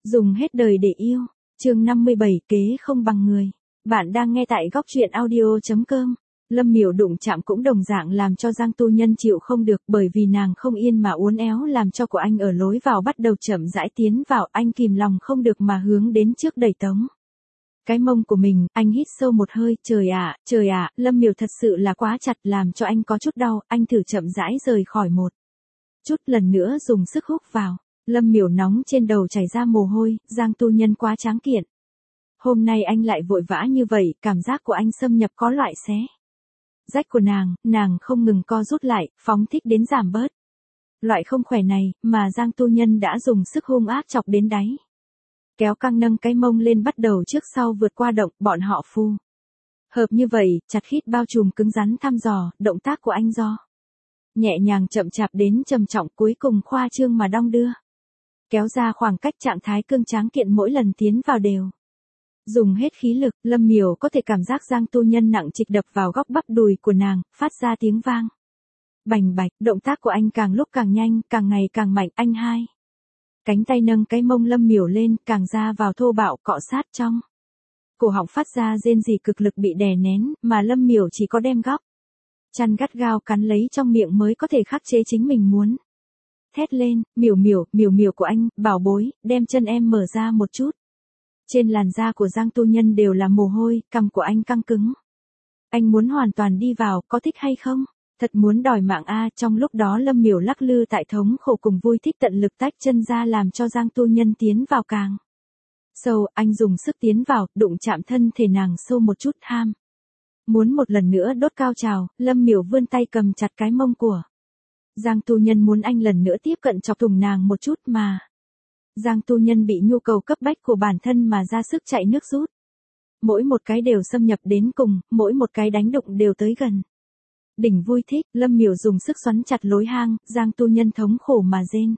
Dùng hết đời để yêu. Chương 57 kế không bằng người. Bạn đang nghe tại góc truyện audio.com. Lâm Miểu đụng chạm cũng đồng dạng làm cho Giang Tu Nhân chịu không được, bởi vì nàng không yên mà uốn éo làm cho của anh ở lối vào bắt đầu chậm rãi tiến vào, anh kìm lòng không được mà hướng đến trước đẩy tống. Cái mông của mình, anh hít sâu một hơi, trời ạ, Lâm Miểu thật sự là quá chặt làm cho anh có chút đau, anh thử chậm rãi rời khỏi một chút, lần nữa dùng sức hút vào. Lâm Miểu nóng trên đầu chảy ra mồ hôi, Giang Tu Nhân quá tráng kiện. Hôm nay anh lại vội vã như vậy, cảm giác của anh xâm nhập có loại xé rách của nàng không ngừng co rút lại, phóng thích đến giảm bớt. Loại không khỏe này, mà Giang Tu Nhân đã dùng sức hung ác chọc đến đáy. Kéo căng nâng cái mông lên bắt đầu trước sau vượt qua động, bọn họ phu hợp như vậy, chặt khít bao trùm cứng rắn thăm dò, động tác của anh do nhẹ nhàng chậm chạp đến trầm trọng, cuối cùng khoa trương mà đong đưa. Kéo ra khoảng cách, trạng thái cương tráng kiện mỗi lần tiến vào đều dùng hết khí lực. Lâm Miểu có thể cảm giác Giang Tu Nhân nặng trịch đập vào góc bắp đùi của nàng, phát ra tiếng vang bành bạch. Động tác của anh càng lúc càng nhanh, càng ngày càng mạnh. Anh hai cánh tay nâng cái mông Lâm Miểu lên, càng ra vào thô bạo cọ sát trong cổ họng, phát ra rên rỉ cực lực bị đè nén, mà Lâm Miểu chỉ có đem góc chăn gắt gao cắn lấy trong miệng mới có thể khắc chế chính mình muốn thét lên, miểu của anh, bảo bối, đem chân em mở ra một chút. Trên làn da của Giang Tu Nhân đều là mồ hôi, cằm của anh căng cứng. Anh muốn hoàn toàn đi vào, có thích hay không? Thật muốn đòi mạng a. Trong lúc đó Lâm Miểu lắc lư tại thống khổ cùng vui thích tận lực tách chân ra làm cho Giang Tu Nhân tiến vào càng sâu, anh dùng sức tiến vào, đụng chạm thân thể nàng sâu một chút, ham muốn một lần nữa đốt cao trào. Lâm Miểu vươn tay cầm chặt cái mông của Giang Tu Nhân, muốn anh lần nữa tiếp cận chọc thủng nàng một chút, mà Giang Tu Nhân bị nhu cầu cấp bách của bản thân mà ra sức chạy nước rút. Mỗi một cái đều xâm nhập đến cùng, mỗi một cái đánh đụng đều tới gần đỉnh vui thích. Lâm Miểu dùng sức xoắn chặt lối hang, Giang Tu Nhân thống khổ mà rên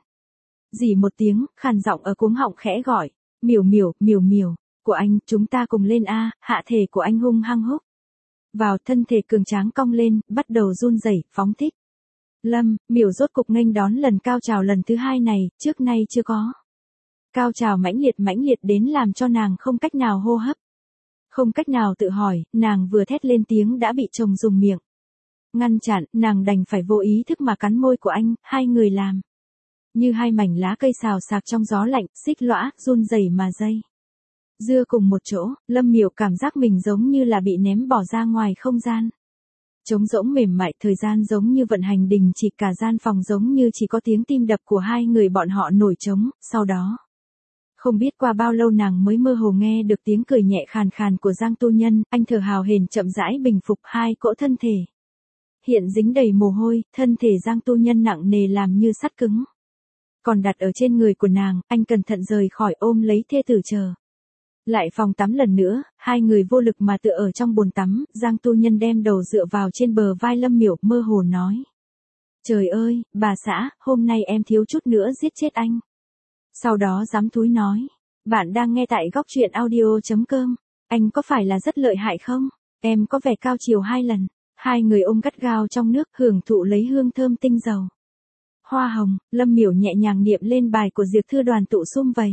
rỉ một tiếng, khàn giọng ở cuống họng khẽ gọi, miểu của anh, chúng ta cùng lên a. Hạ thể của anh hung hăng húc vào, thân thể cường tráng cong lên, bắt đầu run rẩy, phóng thích. Lâm Miểu rốt cục nghênh đón lần cao trào lần thứ hai này, trước nay chưa có. Cao trào mãnh liệt đến làm cho nàng không cách nào hô hấp, không cách nào tự hỏi, nàng vừa thét lên tiếng đã bị chồng dùng miệng ngăn chặn, nàng đành phải vô ý thức mà cắn môi của anh, hai người làm như hai mảnh lá cây xào xạc trong gió lạnh, xích lõa, run rẩy mà dây dưa cùng một chỗ. Lâm Miểu cảm giác mình giống như là bị ném bỏ ra ngoài không gian trống rỗng mềm mại, thời gian giống như vận hành đình chỉ, cả gian phòng giống như chỉ có tiếng tim đập của hai người bọn họ nổi trống. Sau đó không biết qua bao lâu nàng mới mơ hồ nghe được tiếng cười nhẹ khàn khàn của Giang Tu Nhân, anh thở hào hển chậm rãi bình phục, hai cỗ thân thể hiện dính đầy mồ hôi, thân thể Giang Tu Nhân nặng nề làm như sắt cứng còn đặt ở trên người của nàng, anh cẩn thận rời khỏi, ôm lấy thê tử chờ lại phòng tắm lần nữa, hai người vô lực mà tựa ở trong bồn tắm. Giang Tu Nhân đem đầu dựa vào trên bờ vai Lâm Miểu, mơ hồ nói, trời ơi, bà xã, hôm nay em thiếu chút nữa giết chết anh. Sau đó dám thúi nói, bạn đang nghe tại góc truyện audio.com, anh có phải là rất lợi hại không? Em có vẻ cao chiều 2 lần. Hai người ôm gắt gao trong nước, hưởng thụ lấy hương thơm tinh dầu hoa hồng. Lâm Miểu nhẹ nhàng niệm lên bài của Diệp Thư đoàn tụ sum vầy.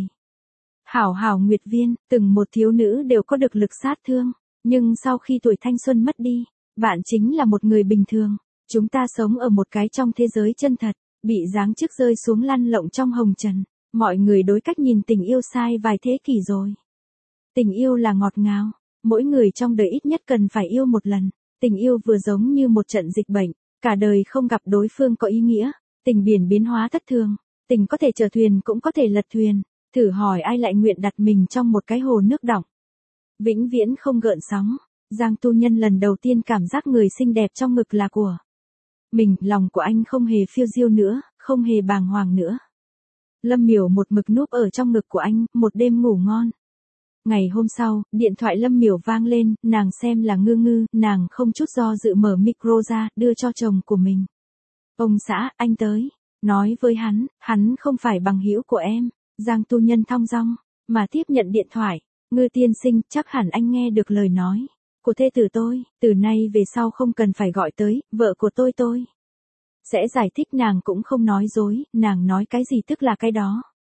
Hảo nguyệt viên, từng một thiếu nữ đều có được lực sát thương, nhưng sau khi tuổi thanh xuân mất đi, bạn chính là một người bình thường. Chúng ta sống ở một cái trong thế giới chân thật, bị giáng chức rơi xuống lăn lộn trong hồng trần. Mọi người đối cách nhìn tình yêu sai vài thế kỷ rồi. Tình yêu là ngọt ngào, mỗi người trong đời ít nhất cần phải yêu một lần. Tình yêu vừa giống như một trận dịch bệnh, cả đời không gặp đối phương có ý nghĩa. Tình biển biến hóa thất thường, tình có thể chở thuyền cũng có thể lật thuyền. Thử hỏi ai lại nguyện đặt mình trong một cái hồ nước đọng vĩnh viễn không gợn sóng. Giang Tu Nhân lần đầu tiên cảm giác người xinh đẹp trong ngực là của mình, lòng của anh không hề phiêu diêu nữa, không hề bàng hoàng nữa. Lâm Miểu một mực núp ở trong ngực của anh, một đêm ngủ ngon. Ngày hôm sau, điện thoại Lâm Miểu vang lên, nàng xem là ngư, nàng không chút do dự mở micro ra, đưa cho chồng của mình. Ông xã, anh tới. Nói với hắn không phải bằng hữu của em. Giang Tu Nhân thong dong mà tiếp nhận điện thoại. Ngư tiên sinh, chắc hẳn anh nghe được lời nói của thê tử tôi, từ nay về sau không cần phải gọi tới vợ của tôi sẽ giải thích. Nàng cũng không nói dối, nàng nói cái gì tức là cái đó.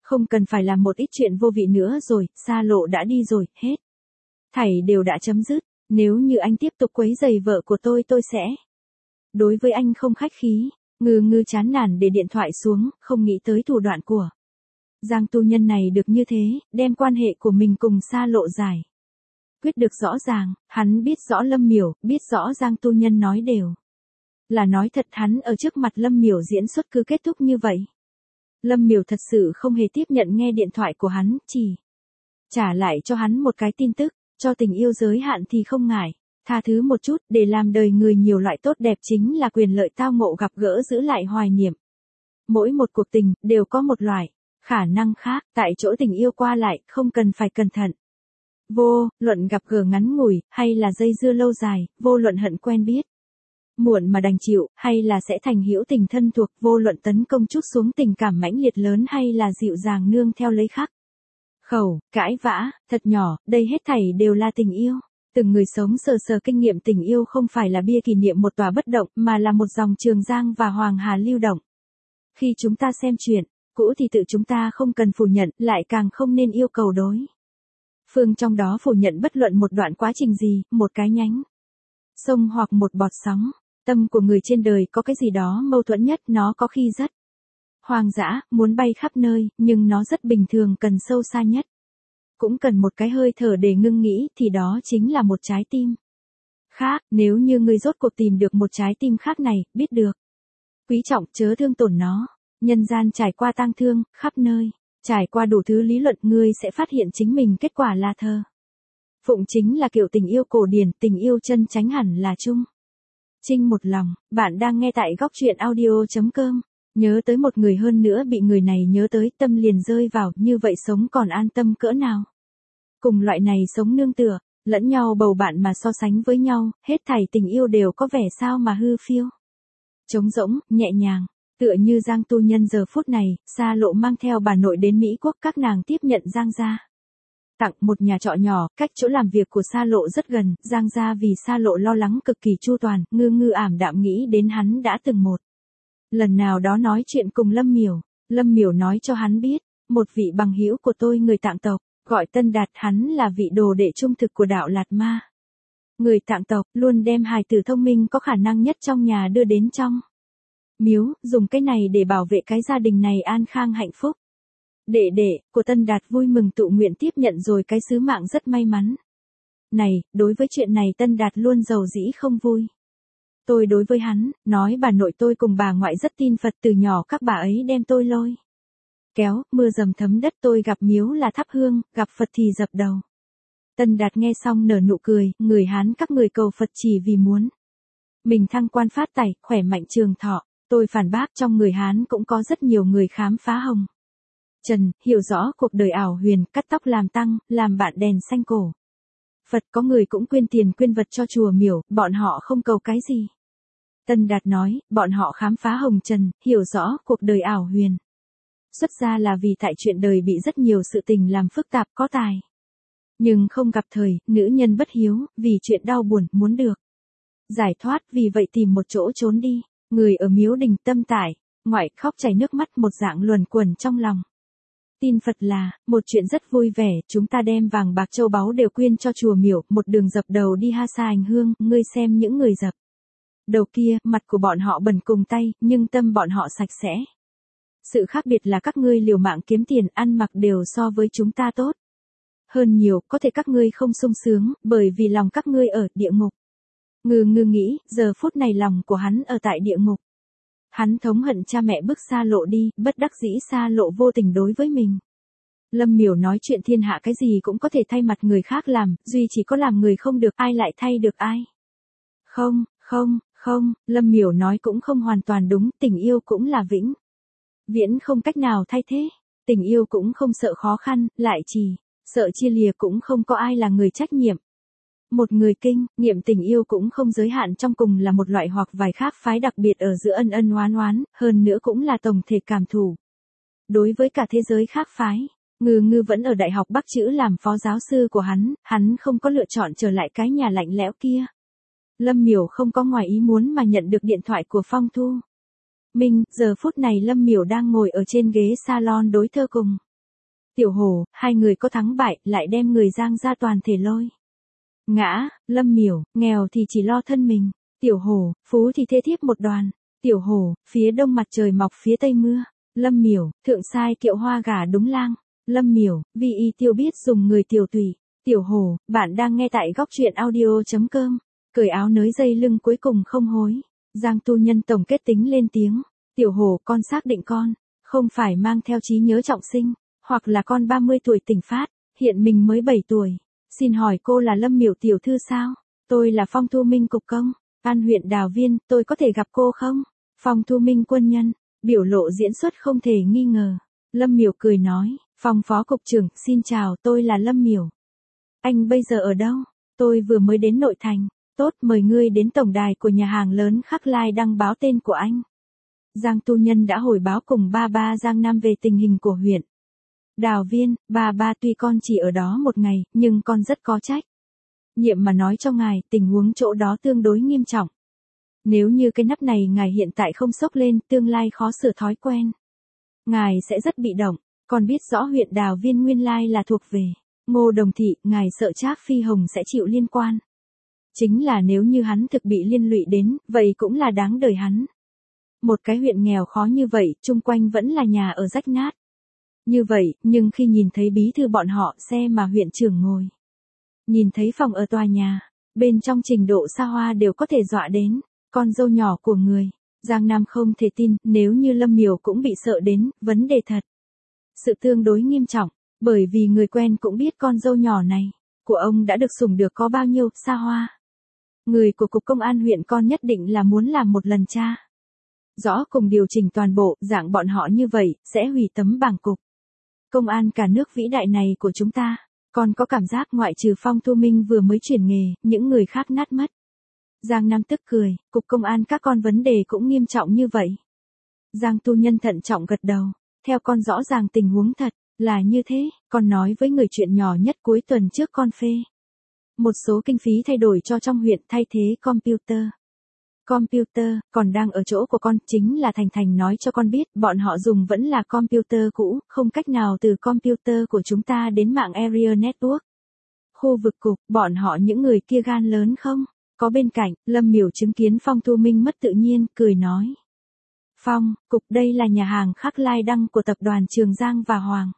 Không cần phải làm một ít chuyện vô vị nữa rồi, Sa Lộ đã đi rồi, hết. Thảy đều đã chấm dứt, nếu như anh tiếp tục quấy rầy vợ của tôi sẽ đối với anh không khách khí. Ngư Ngư chán nản để điện thoại xuống, không nghĩ tới thủ đoạn của Giang tu nhân này được như thế, đem quan hệ của mình cùng Sa Lộ giải quyết được rõ ràng, hắn biết rõ Lâm Miểu, biết rõ Giang tu nhân nói đều là nói thật, hắn ở trước mặt Lâm Miểu diễn xuất cứ kết thúc như vậy. Lâm Miểu thật sự không hề tiếp nhận nghe điện thoại của hắn, chỉ trả lại cho hắn một cái tin tức, cho tình yêu giới hạn thì không ngại, tha thứ một chút, để làm đời người nhiều loại tốt đẹp chính là quyền lợi tao ngộ gặp gỡ giữ lại hoài niệm. Mỗi một cuộc tình, đều có một loại khả năng khác, tại chỗ tình yêu qua lại, không cần phải cẩn thận. Vô luận gặp gỡ ngắn ngủi, hay là dây dưa lâu dài, vô luận hận quen biết muộn mà đành chịu, hay là sẽ thành hữu tình thân thuộc, vô luận tấn công chút xuống tình cảm mãnh liệt lớn hay là dịu dàng nương theo lấy khắc khẩu, cãi vã, thật nhỏ, đây hết thảy đều là tình yêu. Từng người sống sờ sờ kinh nghiệm tình yêu không phải là bia kỷ niệm một tòa bất động, mà là một dòng Trường Giang và Hoàng Hà lưu động. Khi chúng ta xem chuyện cũ thì tự chúng ta không cần phủ nhận, lại càng không nên yêu cầu đối phương trong đó phủ nhận bất luận một đoạn quá trình gì, một cái nhánh sông hoặc một bọt sóng. Tâm của người trên đời có cái gì đó mâu thuẫn nhất, nó có khi rất hoang dã, muốn bay khắp nơi, nhưng nó rất bình thường, cần sâu xa nhất. Cũng cần một cái hơi thở để ngưng nghĩ, thì đó chính là một trái tim khác. Nếu như ngươi rốt cuộc tìm được một trái tim khác này, biết được quý trọng, chớ thương tổn nó. Nhân gian trải qua tang thương, khắp nơi trải qua đủ thứ lý luận, ngươi sẽ phát hiện chính mình kết quả là thơ phụng chính là kiểu tình yêu cổ điển, tình yêu chân chánh hẳn là chung trinh một lòng. Bạn đang nghe tại góc truyện audio.com. Nhớ tới một người hơn nữa bị người này nhớ tới, tâm liền rơi vào, như vậy sống còn an tâm cỡ nào. Cùng loại này sống nương tựa lẫn nhau bầu bạn mà so sánh với nhau, hết thảy tình yêu đều có vẻ sao mà hư phiêu, trống rỗng, nhẹ nhàng. Tựa như Giang tu nhân giờ phút này, Sa Lộ mang theo bà nội đến Mỹ Quốc, các nàng tiếp nhận Giang gia tặng một nhà trọ nhỏ, cách chỗ làm việc của Sa Lộ rất gần. Giang gia vì Sa Lộ lo lắng cực kỳ chu toàn, Ngư Ngư ảm đạm nghĩ đến hắn đã từng một lần nào đó nói chuyện cùng Lâm Miểu. Lâm Miểu nói cho hắn biết, một vị bằng hữu của tôi người Tạng tộc, gọi Tân Đạt, hắn là vị đồ đệ trung thực của đạo Lạt Ma. Người Tạng tộc luôn đem hài tử thông minh có khả năng nhất trong nhà đưa đến trong miếu, dùng cái này để bảo vệ cái gia đình này an khang hạnh phúc. Đệ đệ của Tân Đạt vui mừng tự nguyện tiếp nhận rồi cái sứ mạng rất may mắn này. Đối với chuyện này Tân Đạt luôn giàu dĩ không vui. Tôi đối với hắn, nói bà nội tôi cùng bà ngoại rất tin Phật, từ nhỏ các bà ấy đem tôi lôi kéo, mưa dầm thấm đất, tôi gặp miếu là thắp hương, gặp Phật thì dập đầu. Tân Đạt nghe xong nở nụ cười, người Hán các người cầu Phật chỉ vì muốn mình thăng quan phát tài, khỏe mạnh trường thọ. Tôi phản bác, trong người Hán cũng có rất nhiều người khám phá hồng trần, hiểu rõ cuộc đời ảo huyền, cắt tóc làm tăng, làm bạn đèn xanh cổ Phật. Có người cũng quyên tiền quyên vật cho chùa miểu, bọn họ không cầu cái gì. Tân Đạt nói, bọn họ khám phá hồng trần, hiểu rõ cuộc đời ảo huyền. Xuất ra là vì tại chuyện đời bị rất nhiều sự tình làm phức tạp, có tài nhưng không gặp thời, nữ nhân bất hiếu, vì chuyện đau buồn, muốn được giải thoát, vì vậy tìm một chỗ trốn đi. Người ở miếu đình tâm tải, ngoại khóc chảy nước mắt, một dạng luẩn quẩn trong lòng. Tin Phật là một chuyện rất vui vẻ, chúng ta đem vàng bạc châu báu đều quyên cho chùa miểu, một đường dập đầu đi ha sa hành hương, ngươi xem những người dập đầu kia, mặt của bọn họ bẩn cùng tay, nhưng tâm bọn họ sạch sẽ. Sự khác biệt là các ngươi liều mạng kiếm tiền, ăn mặc đều so với chúng ta tốt hơn nhiều, có thể các ngươi không sung sướng, bởi vì lòng các ngươi ở địa ngục. Ngư Ngư nghĩ, giờ phút này lòng của hắn ở tại địa ngục. Hắn thống hận cha mẹ bước Sa Lộ đi, bất đắc dĩ Sa Lộ vô tình đối với mình. Lâm Miểu nói chuyện thiên hạ cái gì cũng có thể thay mặt người khác làm, duy chỉ có làm người không được, ai lại thay được ai. Không, Lâm Miểu nói cũng không hoàn toàn đúng, tình yêu cũng là vĩnh viễn không cách nào thay thế. Tình yêu cũng không sợ khó khăn, lại chỉ sợ chia lìa, cũng không có ai là người trách nhiệm. Một người kinh nghiệm tình yêu cũng không giới hạn trong cùng là một loại hoặc vài khác phái đặc biệt ở giữa ân ân oán oán, hơn nữa cũng là tổng thể cảm thụ đối với cả thế giới khác phái. Ngư Ngư vẫn ở Đại học Bắc Chữ làm phó giáo sư của hắn không có lựa chọn trở lại cái nhà lạnh lẽo kia. Lâm Miểu không có ngoài ý muốn mà nhận được điện thoại của Phong Thu Minh. Giờ phút này Lâm Miểu đang ngồi ở trên ghế salon đối thơ cùng Tiểu Hổ, hai người có thắng bại, lại đem người Giang gia toàn thể lôi ngã. Lâm Miểu, nghèo thì chỉ lo thân mình. Tiểu Hổ, phú thì thê thiếp một đoàn. Tiểu Hổ, phía đông mặt trời mọc phía tây mưa. Lâm Miểu, thượng sai kiệu hoa gả đúng lang. Lâm Miểu, vi y tiêu biết dùng người tiểu tùy. Tiểu Hổ, bạn đang nghe tại góc truyện audio.com. Cởi áo nới dây lưng cuối cùng không hối. Giang tu nhân tổng kết tính lên tiếng. Tiểu Hổ, con xác định con không phải mang theo trí nhớ trọng sinh, hoặc là con 30 tuổi tỉnh phát, hiện mình mới 7 tuổi. Xin hỏi cô là Lâm Miểu tiểu thư sao? Tôi là Phong Thu Minh cục công, An huyện Đào Viên, tôi có thể gặp cô không? Phong Thu Minh quân nhân, biểu lộ diễn xuất không thể nghi ngờ. Lâm Miểu cười nói, Phong phó cục trưởng, xin chào, tôi là Lâm Miểu. Anh bây giờ ở đâu? Tôi vừa mới đến nội thành. Tốt, mời ngươi đến tổng đài của nhà hàng lớn Khắc Lai đăng báo tên của anh. Giang tu nhân đã hồi báo cùng ba Giang Nam về tình hình của huyện Đào Viên. Ba tuy con chỉ ở đó một ngày, nhưng con rất có trách nhiệm mà nói cho ngài, tình huống chỗ đó tương đối nghiêm trọng. Nếu như cái nắp này ngài hiện tại không xốc lên, tương lai khó sửa thói quen. Ngài sẽ rất bị động. Con biết rõ huyện Đào Viên nguyên lai là thuộc về Ngô Đồng Thị, ngài sợ Trác Phi Hồng sẽ chịu liên quan. Chính là nếu như hắn thực bị liên lụy đến, vậy cũng là đáng đời hắn. Một cái huyện nghèo khó như vậy, chung quanh vẫn là nhà ở rách nát. Như vậy, nhưng khi nhìn thấy bí thư bọn họ, xe mà huyện trưởng ngồi, nhìn thấy phòng ở tòa nhà, bên trong trình độ xa hoa đều có thể dọa đến con dâu nhỏ của người. Giang Nam không thể tin, nếu như Lâm Miểu cũng bị sợ đến, vấn đề thật sự tương đối nghiêm trọng, bởi vì người quen cũng biết con dâu nhỏ này của ông đã được sủng được có bao nhiêu xa hoa. Người của cục công an huyện con nhất định là muốn làm một lần tra rõ cùng điều chỉnh toàn bộ, dạng bọn họ như vậy sẽ hủy tấm bảng cục công an cả nước vĩ đại này của chúng ta. Con có cảm giác ngoại trừ Phong Thu Minh vừa mới chuyển nghề, những người khác nát mất. Giang Nam tức cười, cục công an các con vấn đề cũng nghiêm trọng như vậy. Giang tu nhân thận trọng gật đầu, theo con rõ ràng tình huống thật là như thế, con nói với người chuyện nhỏ nhất cuối tuần trước con phê một số kinh phí thay đổi cho trong huyện thay thế computer. Computer, còn đang ở chỗ của con, chính là Thành Thành nói cho con biết, bọn họ dùng vẫn là computer cũ, không cách nào từ computer của chúng ta đến mạng Area Network. Khu vực cục, bọn họ những người kia gan lớn không? Có bên cạnh, Lâm Miểu chứng kiến Phong Thu Minh mất tự nhiên, cười nói. Phong, cục đây là nhà hàng Khắc Lai đăng của tập đoàn Trường Giang và Hoàng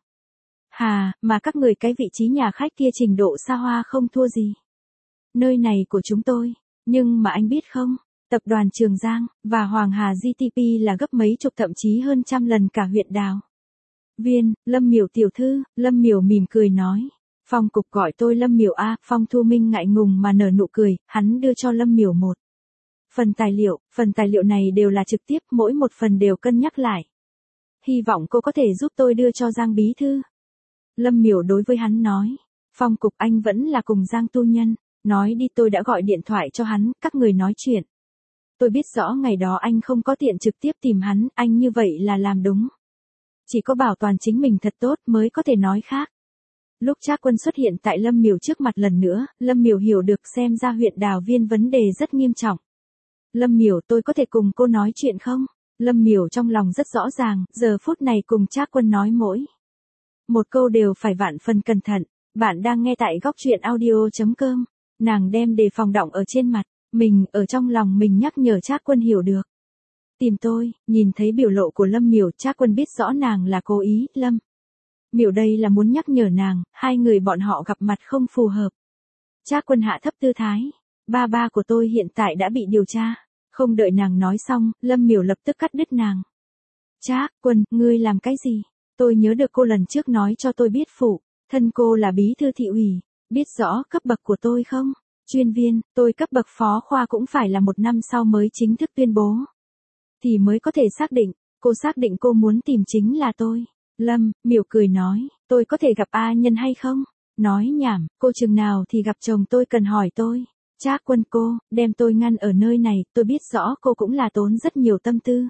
Hà, mà các người cái vị trí nhà khách kia trình độ xa hoa không thua gì nơi này của chúng tôi, nhưng mà anh biết không? Tập đoàn Trường Giang và Hoàng Hà GTP là gấp mấy chục thậm chí hơn trăm lần cả huyện Đào Viên. Lâm Miểu tiểu thư, Lâm Miểu mỉm cười nói. Phong cục gọi tôi Lâm Miểu a. Phong Thu Minh ngại ngùng mà nở nụ cười, hắn đưa cho Lâm Miểu một phần tài liệu này đều là trực tiếp, mỗi một phần đều cân nhắc lại. Hy vọng cô có thể giúp tôi đưa cho Giang bí thư. Lâm Miểu đối với hắn nói. Phong cục anh vẫn là cùng Giang tu nhân, nói đi, tôi đã gọi điện thoại cho hắn, các người nói chuyện. Tôi biết rõ ngày đó anh không có tiện trực tiếp tìm hắn, anh như vậy là làm đúng. Chỉ có bảo toàn chính mình thật tốt mới có thể nói khác. Lúc Trác Quân xuất hiện tại Lâm Miểu trước mặt lần nữa, Lâm Miểu hiểu được xem ra huyện Đào Viên vấn đề rất nghiêm trọng. Lâm Miểu, tôi có thể cùng cô nói chuyện không? Lâm Miểu trong lòng rất rõ ràng, giờ phút này cùng Trác Quân nói mỗi một câu đều phải vạn phần cẩn thận. Bạn đang nghe tại góc truyện audio.com. Nàng đem đề phòng đọng ở trên mặt mình, ở trong lòng mình nhắc nhở Trác Quân hiểu được. Tìm tôi, nhìn thấy biểu lộ của Lâm Miểu, Trác Quân biết rõ nàng là cố ý. Lâm Miểu đây là muốn nhắc nhở nàng, hai người bọn họ gặp mặt không phù hợp. Trác Quân hạ thấp tư thái. Ba của tôi hiện tại đã bị điều tra. Không đợi nàng nói xong, Lâm Miểu lập tức cắt đứt nàng. Trác Quân, ngươi làm cái gì? Tôi nhớ được cô lần trước nói cho tôi biết phụ thân cô là bí thư thị ủy, biết rõ cấp bậc của tôi không? Chuyên viên, tôi cấp bậc phó khoa cũng phải là 1 năm sau mới chính thức tuyên bố. Thì mới có thể xác định, cô xác định cô muốn tìm chính là tôi. Lâm Miểu cười nói, tôi có thể gặp A Nhân hay không? Nói nhảm, cô chừng nào thì gặp chồng tôi cần hỏi tôi. Trác Quân, cô đem tôi ngăn ở nơi này, tôi biết rõ cô cũng là tốn rất nhiều tâm tư.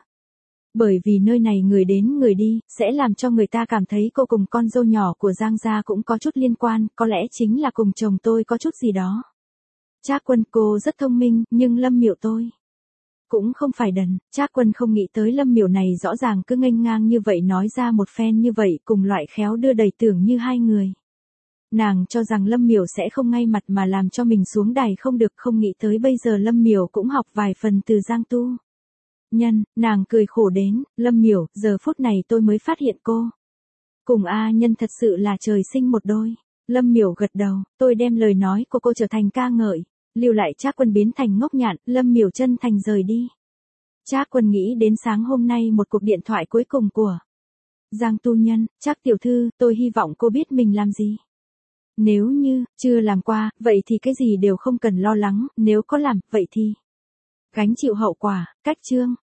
Bởi vì nơi này người đến người đi, sẽ làm cho người ta cảm thấy cô cùng con dâu nhỏ của Giang gia cũng có chút liên quan, có lẽ chính là cùng chồng tôi có chút gì đó. Trác Quân, cô rất thông minh, nhưng Lâm Miểu tôi Cũng không phải đần, Trác Quân không nghĩ tới Lâm Miểu này rõ ràng cứ nghênh ngang như vậy nói ra một phen như vậy cùng loại khéo đưa đẩy tưởng như hai người. Nàng cho rằng Lâm Miểu sẽ không ngay mặt mà làm cho mình xuống đài không được, không nghĩ tới bây giờ Lâm Miểu cũng học vài phần từ Giang Tu Nhân, nàng cười khổ đến, Lâm Miểu, giờ phút này tôi mới phát hiện cô. Cùng A Nhân thật sự là trời sinh một đôi. Lâm Miểu gật đầu, tôi đem lời nói của cô trở thành ca ngợi, lưu lại Trác Quân biến thành ngốc nhạn, Lâm Miểu chân thành rời đi. Trác Quân nghĩ đến sáng hôm nay một cuộc điện thoại cuối cùng của Giang Tu Nhân, Trác tiểu thư, tôi hy vọng cô biết mình làm gì. Nếu như, chưa làm qua, vậy thì cái gì đều không cần lo lắng, nếu có làm, vậy thì gánh chịu hậu quả, cách chương.